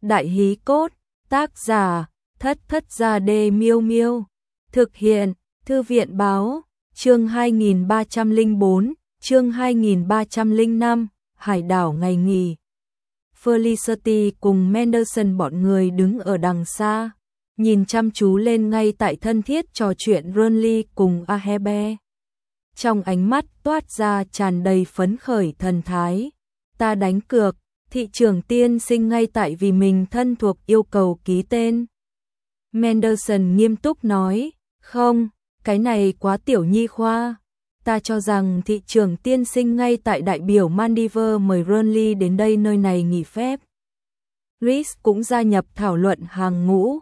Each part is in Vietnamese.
Đại hí cốt, tác giả, Thất Thất Gia Đê Miêu Miêu. Thực hiện, Thư viện báo, chương 2304, chương 2305, Hải đảo ngày nghỉ. Felicity cùng Manderson bọn người đứng ở đằng xa, nhìn chăm chú lên ngay tại thân thiết trò chuyện Ronly cùng Ahebe. Trong ánh mắt toát ra tràn đầy phấn khởi thần thái. Ta đánh cược, thị trưởng tiên sinh ngay tại vì mình thân thuộc yêu cầu ký tên. Manderson nghiêm túc nói, không, cái này quá tiểu nhi khoa. Ta cho rằng thị trưởng tiên sinh ngay tại đại biểu Maldives mời Ronly đến đây nơi này nghỉ phép. Rhys cũng gia nhập thảo luận hàng ngũ.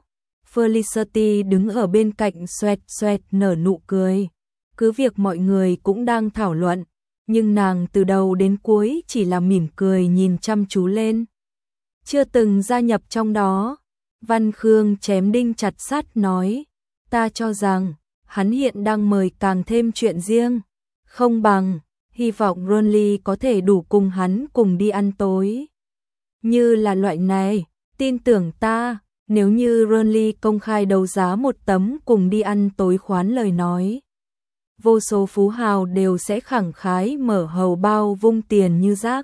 Felicity đứng ở bên cạnh xoẹt xoẹt nở nụ cười. Cứ việc mọi người cũng đang thảo luận, nhưng nàng từ đầu đến cuối chỉ là mỉm cười nhìn chăm chú lên. Chưa từng gia nhập trong đó. Văn Khương chém đinh chặt sắt nói, ta cho rằng hắn hiện đang mời càng thêm chuyện riêng. Không bằng, hy vọng Ronly có thể đủ cùng hắn cùng đi ăn tối. Như là loại này, tin tưởng ta, nếu như Ronly công khai đấu giá một tấm cùng đi ăn tối khoán lời nói, vô số phú hào đều sẽ khẳng khái mở hầu bao vung tiền như rác.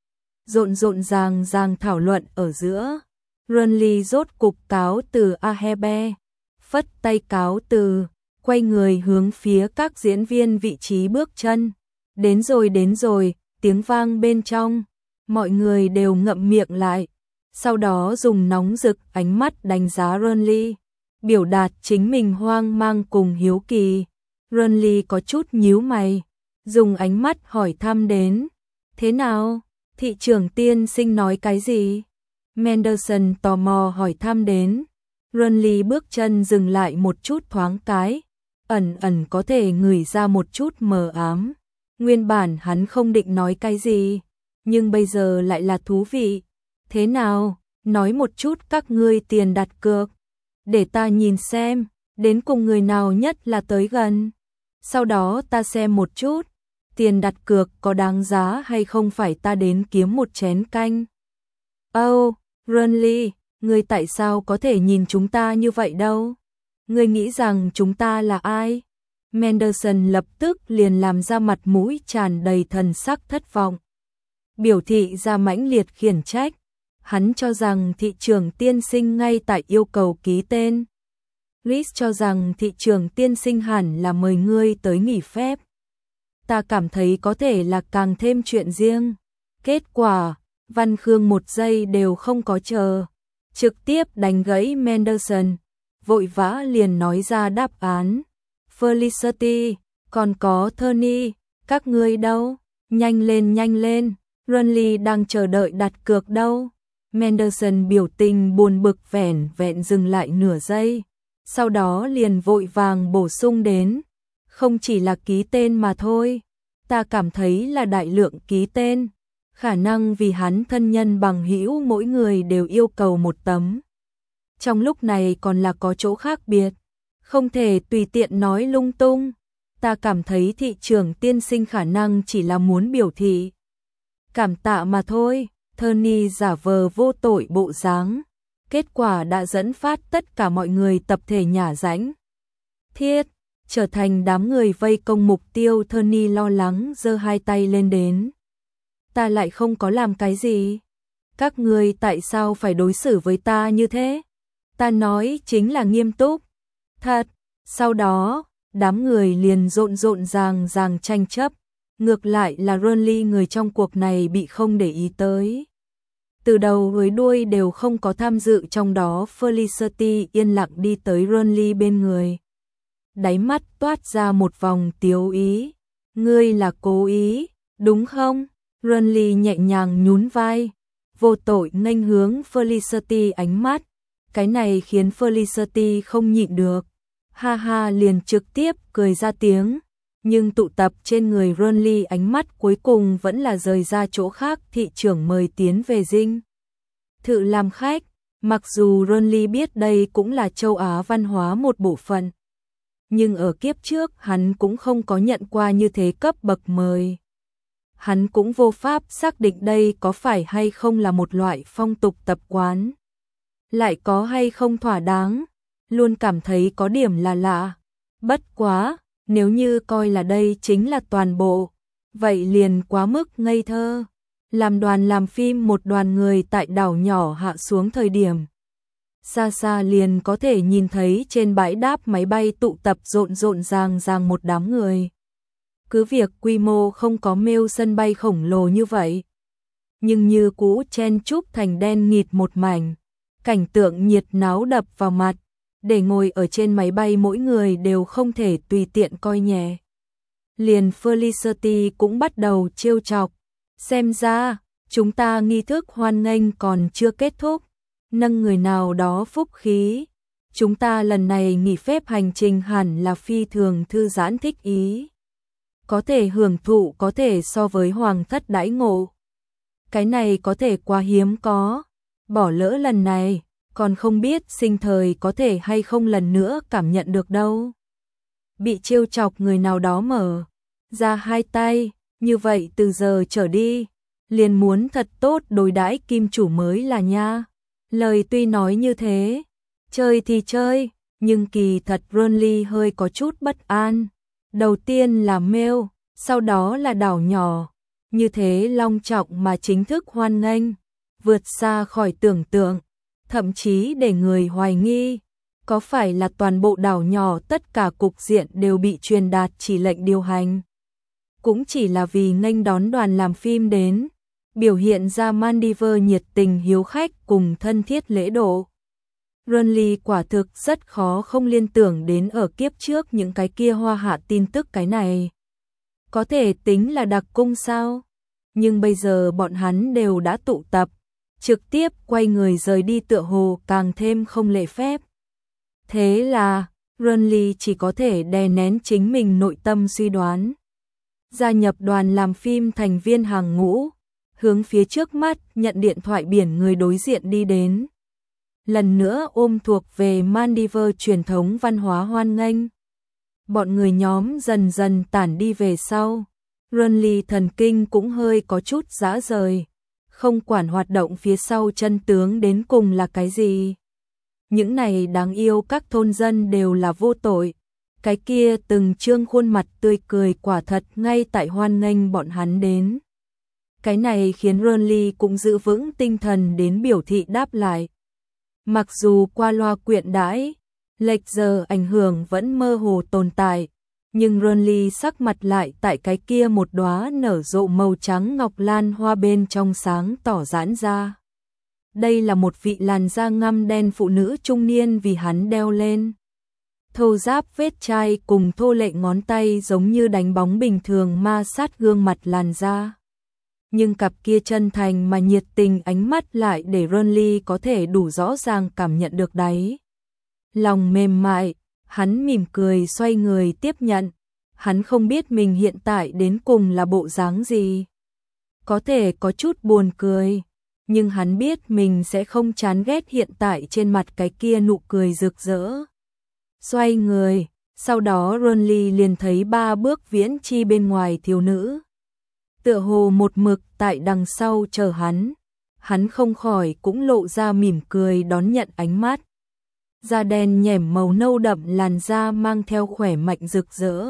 Rộn ràng thảo luận ở giữa, Ronly rốt cục cáo từ Ahebe, phất tay cáo từ, quay người hướng phía các diễn viên vị trí bước chân. Đến rồi, tiếng vang bên trong, mọi người đều ngậm miệng lại, sau đó dùng nóng rực ánh mắt đánh giá Ronly, biểu đạt chính mình hoang mang cùng hiếu kỳ. Ronly có chút nhíu mày, dùng ánh mắt hỏi thăm đến, thế nào, thị trưởng tiên sinh nói cái gì? Manderson tò mò hỏi thăm đến. Ronly bước chân dừng lại một chút thoáng cái, ẩn có thể ngửi ra một chút mờ ám. Nguyên bản hắn không định nói cái gì, nhưng bây giờ lại là thú vị. Thế nào, nói một chút các ngươi tiền đặt cược, để ta nhìn xem, đến cùng người nào nhất là tới gần. Sau đó ta xem một chút, tiền đặt cược có đáng giá hay không phải ta đến kiếm một chén canh. Oh, Ronly, ngươi tại sao có thể nhìn chúng ta như vậy đâu? Ngươi nghĩ rằng chúng ta là ai? Manderson lập tức liền làm ra mặt mũi tràn đầy thần sắc thất vọng. Biểu thị ra mãnh liệt khiển trách. Hắn cho rằng thị trưởng tiên sinh ngay tại yêu cầu ký tên. Rhys cho rằng thị trưởng tiên sinh hẳn là mời ngươi tới nghỉ phép. Ta cảm thấy có thể là càng thêm chuyện riêng. Kết quả, Văn Khương một giây đều không có chờ, trực tiếp đánh gãy Manderson, vội vã liền nói ra đáp án. Felicity, còn có Tony, các ngươi đâu? Nhanh lên, Ronly đang chờ đợi đặt cược đâu? Manderson biểu tình buồn bực vẹn dừng lại nửa giây, sau đó liền vội vàng bổ sung đến, không chỉ là ký tên mà thôi, ta cảm thấy là đại lượng ký tên, khả năng vì hắn thân nhân bằng hữu mỗi người đều yêu cầu một tấm. Trong lúc này còn là có chỗ khác biệt, không thể tùy tiện nói lung tung, ta cảm thấy thị trưởng tiên sinh khả năng chỉ là muốn biểu thị cảm tạ mà thôi. Tony giả vờ vô tội bộ dáng, kết quả đã dẫn phát tất cả mọi người tập thể nhả rãnh. Thiết, trở thành đám người vây công mục tiêu. Tony lo lắng giơ hai tay lên đến. Ta lại không có làm cái gì. Các ngươi tại sao phải đối xử với ta như thế? Ta nói chính là nghiêm túc. Thật, sau đó, đám người liền rộn ràng tranh chấp. Ngược lại là Ronly người trong cuộc này bị không để ý tới. Từ đầu với đuôi đều không có tham dự trong đó. Felicity yên lặng đi tới Ronly bên người. Đáy mắt toát ra một vòng tiếu ý. Ngươi là cố ý, đúng không? Ronly nhẹ nhàng nhún vai, vô tội nghênh hướng Felicity ánh mắt. Cái này khiến Felicity không nhịn được. Ha ha liền trực tiếp cười ra tiếng. Nhưng tụ tập trên người Ronly ánh mắt cuối cùng vẫn là rời ra chỗ khác. Thị trưởng mời tiến về dinh thự làm khách. Mặc dù Ronly biết đây cũng là châu Á văn hóa một bộ phận, nhưng ở kiếp trước hắn cũng không có nhận qua như thế cấp bậc mời. Hắn cũng vô pháp xác định đây có phải hay không là một loại phong tục tập quán. lại có hay không thỏa đáng, luôn cảm thấy có điểm là lạ. Bất quá, nếu như coi là đây chính là toàn bộ, vậy liền quá mức ngây thơ. Làm đoàn làm phim một đoàn người tại đảo nhỏ hạ xuống thời điểm. Xa xa liền có thể nhìn thấy trên bãi đáp máy bay tụ tập rộn rộn ràng một đám người. Cứ việc quy mô không có Mêu sân bay khổng lồ như vậy, nhưng như cũ chen chúc thành đen nghịt một mảnh, cảnh tượng nhiệt náo đập vào mặt, để ngồi ở trên máy bay mỗi người đều không thể tùy tiện coi nhẹ. Liền Felicity cũng bắt đầu trêu chọc, xem ra, chúng ta nghi thức hoan nghênh còn chưa kết thúc, nâng người nào đó phúc khí. Chúng ta lần này nghỉ phép hành trình hẳn là phi thường thư giãn thích ý. Có thể hưởng thụ có thể so với hoàng thất đãi ngộ. Cái này có thể quá hiếm có, bỏ lỡ lần này, còn không biết sinh thời có thể hay không lần nữa cảm nhận được đâu. Bị trêu chọc người nào đó mở ra hai tay, như vậy từ giờ trở đi, liền muốn thật tốt đối đãi kim chủ mới là nha. Lời tuy nói như thế, chơi thì chơi, nhưng kỳ thật Ronly hơi có chút bất an. Đầu tiên là Mêu, sau đó là đảo nhỏ, như thế long trọng mà chính thức hoan nghênh, vượt xa khỏi tưởng tượng, thậm chí để người hoài nghi, có phải là toàn bộ đảo nhỏ tất cả cục diện đều bị truyền đạt chỉ lệnh điều hành. Cũng chỉ là vì nghênh đón đoàn làm phim đến, biểu hiện ra Maldives nhiệt tình hiếu khách cùng thân thiết lễ độ. Ronly quả thực rất khó không liên tưởng đến ở kiếp trước những cái kia hoa hạ tin tức cái này. Có thể tính là đặc cung sao? Nhưng bây giờ bọn hắn đều đã tụ tập, trực tiếp quay người rời đi tựa hồ càng thêm không lễ phép. Thế là, Ronly chỉ có thể đè nén chính mình nội tâm suy đoán. Gia nhập đoàn làm phim thành viên hàng ngũ, hướng phía trước mắt nhận điện thoại biển người đối diện đi đến. Lần nữa ôm thuộc về Maldives truyền thống văn hóa hoan nghênh. Bọn người nhóm dần dần tản đi về sau. Ronly thần kinh cũng hơi có chút rã rời, không quản hoạt động phía sau chân tướng đến cùng là cái gì. Những này đáng yêu các thôn dân đều là vô tội. Cái kia từng trương khuôn mặt tươi cười quả thật ngay tại hoan nghênh bọn hắn đến. Cái này khiến Ronly cũng giữ vững tinh thần đến biểu thị đáp lại. Mặc dù qua loa quyện đãi, lệch giờ ảnh hưởng vẫn mơ hồ tồn tại, nhưng Ronly sắc mặt lại tại cái kia một đóa nở rộ màu trắng ngọc lan hoa bên trong sáng tỏ giãn ra. Đây là một vị làn da ngăm đen phụ nữ trung niên vì hắn đeo lên. Thô ráp vết chai cùng thô lệ ngón tay giống như đánh bóng bình thường ma sát gương mặt làn da. Nhưng cặp kia chân thành mà nhiệt tình ánh mắt lại để Ronly có thể đủ rõ ràng cảm nhận được đáy lòng mềm mại, hắn mỉm cười xoay người tiếp nhận. Hắn không biết mình hiện tại đến cùng là bộ dáng gì. Có thể có chút buồn cười, nhưng hắn biết mình sẽ không chán ghét hiện tại trên mặt cái kia nụ cười rực rỡ. Xoay người, sau đó Ronly liền thấy 3 bước viễn chi bên ngoài thiếu nữ. Tựa hồ một mực tại đằng sau chờ hắn không khỏi cũng lộ ra mỉm cười đón nhận ánh mắt. Da đen nhẻm màu nâu đậm làn da mang theo khỏe mạnh rực rỡ.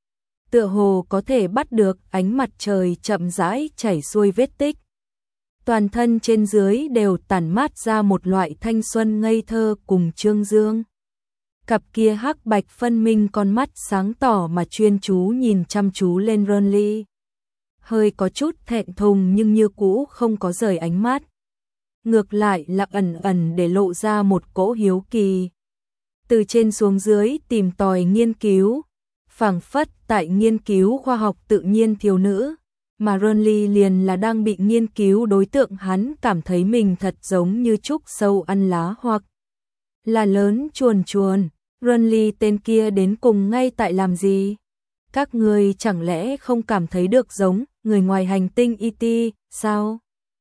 Tựa hồ có thể bắt được ánh mặt trời chậm rãi chảy xuôi vết tích. Toàn thân trên dưới đều tản mát ra một loại thanh xuân ngây thơ cùng trương dương. Cặp kia hắc bạch phân minh con mắt sáng tỏ mà chuyên chú nhìn chăm chú lên Ronly. Hơi có chút thẹn thùng nhưng như cũ không có rời ánh mắt. Ngược lại là ẩn ẩn để lộ ra một cỗ hiếu kỳ. Từ trên xuống dưới tìm tòi nghiên cứu, phảng phất tại nghiên cứu khoa học tự nhiên thiếu nữ, mà Ronly liền là đang bị nghiên cứu đối tượng. Hắn cảm thấy mình thật giống như trúc sâu ăn lá hoặc là lớn chuồn chuồn. Ronly tên kia đến cùng ngay tại làm gì? Các người chẳng lẽ không cảm thấy được giống người ngoài hành tinh E.T. sao?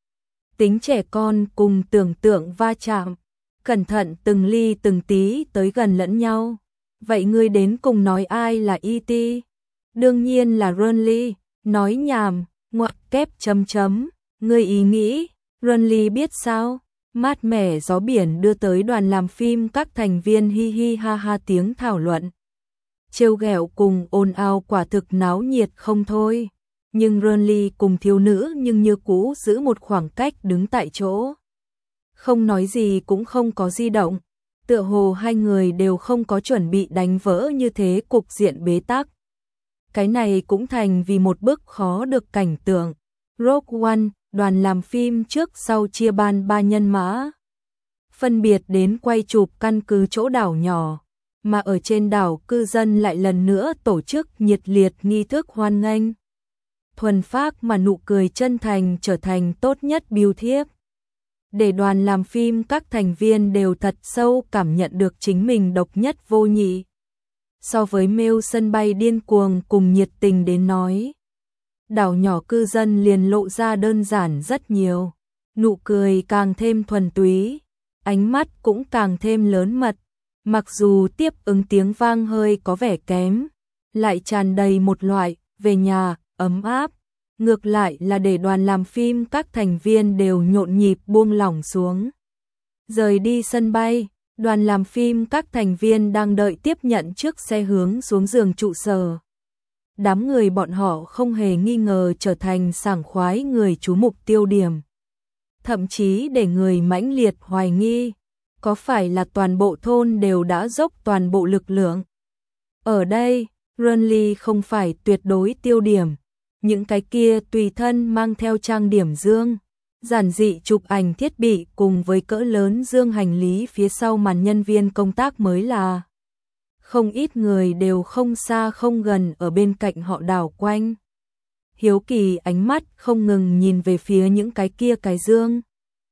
Tính trẻ con cùng tưởng tượng va chạm, cẩn thận từng ly từng tí tới gần lẫn nhau. Vậy ngươi đến cùng nói ai là E.T.? Đương nhiên là Ronly. Nói nhảm, ngoặc kép chấm chấm. Ngươi ý nghĩ, Ronly biết sao? Mát mẻ gió biển đưa tới đoàn làm phim các thành viên hi hi ha ha tiếng thảo luận. Trêu ghẹo cùng ồn ào quả thực náo nhiệt không thôi. Nhưng Renly cùng thiếu nữ nhưng như cũ giữ một khoảng cách đứng tại chỗ. Không nói gì cũng không có di động. Tựa hồ hai người đều không có chuẩn bị đánh vỡ như thế cục diện bế tắc. Cái này cũng thành vì một bức khó được cảnh tượng. Rogue One, đoàn làm phim trước sau chia ban 3 nhân mã. Phân biệt đến quay chụp căn cứ chỗ đảo nhỏ. Mà ở trên đảo cư dân lại lần nữa tổ chức nhiệt liệt nghi thức hoan nghênh. Thuần phác mà nụ cười chân thành trở thành tốt nhất bưu thiếp. Để đoàn làm phim các thành viên đều thật sâu cảm nhận được chính mình độc nhất vô nhị. So với mail sân bay điên cuồng cùng nhiệt tình đến nói. Đảo nhỏ cư dân liền lộ ra đơn giản rất nhiều. Nụ cười càng thêm thuần túy. Ánh mắt cũng càng thêm lớn mật. Mặc dù tiếp ứng tiếng vang hơi có vẻ kém. Lại tràn đầy một loại về nhà ấm áp. Ngược lại là để đoàn làm phim các thành viên đều nhộn nhịp buông lỏng xuống. Rời đi sân bay, đoàn làm phim các thành viên đang đợi tiếp nhận chiếc xe hướng xuống giường trụ sở. Đám người bọn họ không hề nghi ngờ trở thành sảng khoái người chú mục tiêu điểm. Thậm chí để người mãnh liệt hoài nghi, có phải là toàn bộ thôn đều đã dốc toàn bộ lực lượng. Ở đây, Renly không phải tuyệt đối tiêu điểm. Những cái kia tùy thân mang theo trang điểm dương, giản dị chụp ảnh thiết bị cùng với cỡ lớn dương hành lý phía sau màn nhân viên công tác mới là. Không ít người đều không xa không gần ở bên cạnh họ đảo quanh. Hiếu kỳ ánh mắt không ngừng nhìn về phía những cái kia cái dương.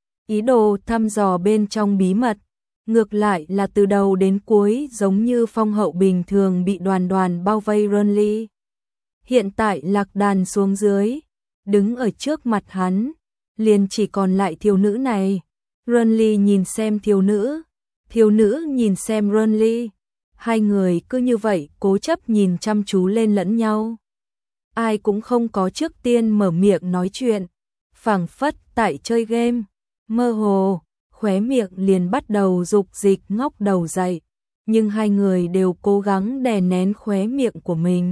Ý đồ thăm dò bên trong bí mật, ngược lại là từ đầu đến cuối giống như phong hậu bình thường bị đoàn đoàn bao vây Renly. Hiện tại lạc đàn xuống dưới, đứng ở trước mặt hắn, liền chỉ còn lại thiếu nữ này. Renly nhìn xem thiếu nữ nhìn xem Renly. Hai người cứ như vậy cố chấp nhìn chăm chú lên lẫn nhau. Ai cũng không có trước tiên mở miệng nói chuyện, phảng phất tại chơi game, mơ hồ, khóe miệng liền bắt đầu dục dịch ngóc đầu dậy, nhưng hai người đều cố gắng đè nén khóe miệng của mình.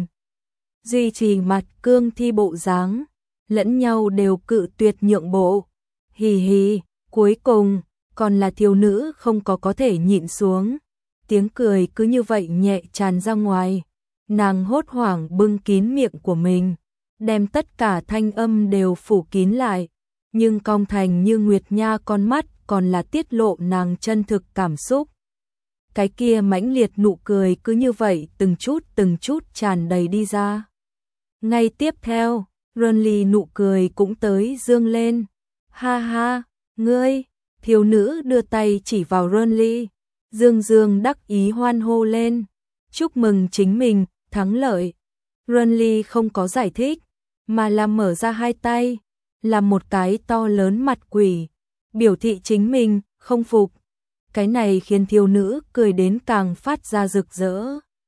Duy trì mặt cương thi bộ dáng, lẫn nhau đều cự tuyệt nhượng bộ. Hì hì, cuối cùng, còn là thiếu nữ không có thể nhịn xuống. Tiếng cười cứ như vậy nhẹ tràn ra ngoài. Nàng hốt hoảng bưng kín miệng của mình, đem tất cả thanh âm đều phủ kín lại. Nhưng cong thành như nguyệt nha con mắt còn là tiết lộ nàng chân thực cảm xúc. Cái kia mãnh liệt nụ cười cứ như vậy từng chút tràn đầy đi ra. Ngay tiếp theo, Renly nụ cười cũng tới dương lên. Ha ha, ngươi, thiếu nữ đưa tay chỉ vào Renly, dương đắc ý hoan hô lên. Chúc mừng chính mình, thắng lợi. Renly không có giải thích, mà là mở ra hai tay, làm một cái to lớn mặt quỷ, biểu thị chính mình không phục. Cái này khiến thiếu nữ cười đến càng phát ra rực rỡ.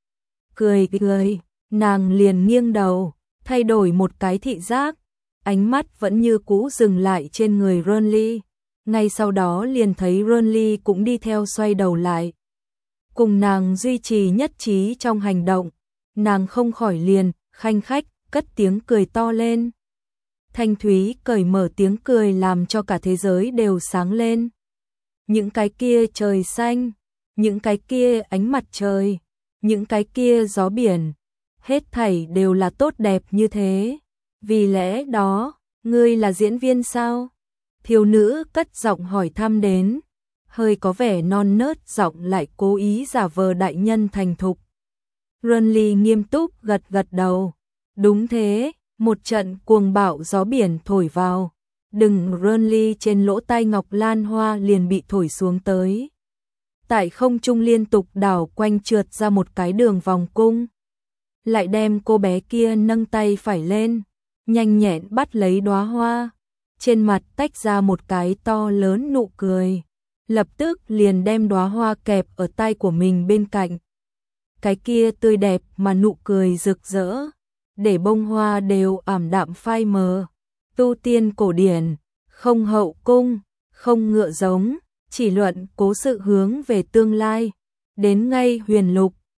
Cười, nàng liền nghiêng đầu, thay đổi một cái thị giác, ánh mắt vẫn như cũ dừng lại trên người Renly. Ngay sau đó liền thấy Renly cũng đi theo xoay đầu lại. Cùng nàng duy trì nhất trí trong hành động, nàng không khỏi liền, khanh khách, cất tiếng cười to lên. Thanh thúy cởi mở tiếng cười làm cho cả thế giới đều sáng lên. Những cái kia trời xanh, những cái kia ánh mặt trời, những cái kia gió biển, hết thảy đều là tốt đẹp như thế. Vì lẽ đó, ngươi là diễn viên sao? Thiếu nữ cất giọng hỏi thăm đến, hơi có vẻ non nớt giọng lại cố ý giả vờ đại nhân thành thục. Renly nghiêm túc gật đầu. Đúng thế, một trận cuồng bạo gió biển thổi vào. Đừng Renly trên lỗ tai ngọc lan hoa liền bị thổi xuống tới. Tại không trung liên tục đảo quanh trượt ra một cái đường vòng cung. Lại đem cô bé kia nâng tay phải lên, nhanh nhẹn bắt lấy đóa hoa. Trên mặt tách ra một cái to lớn nụ cười. Lập tức liền đem đóa hoa kẹp ở tay của mình bên cạnh. Cái kia tươi đẹp mà nụ cười rực rỡ, để bông hoa đều ảm đạm phai mờ. Tu tiên cổ điển, không hậu cung, không ngựa giống, chỉ luận cố sự hướng về tương lai. Đến ngay Huyền Lục,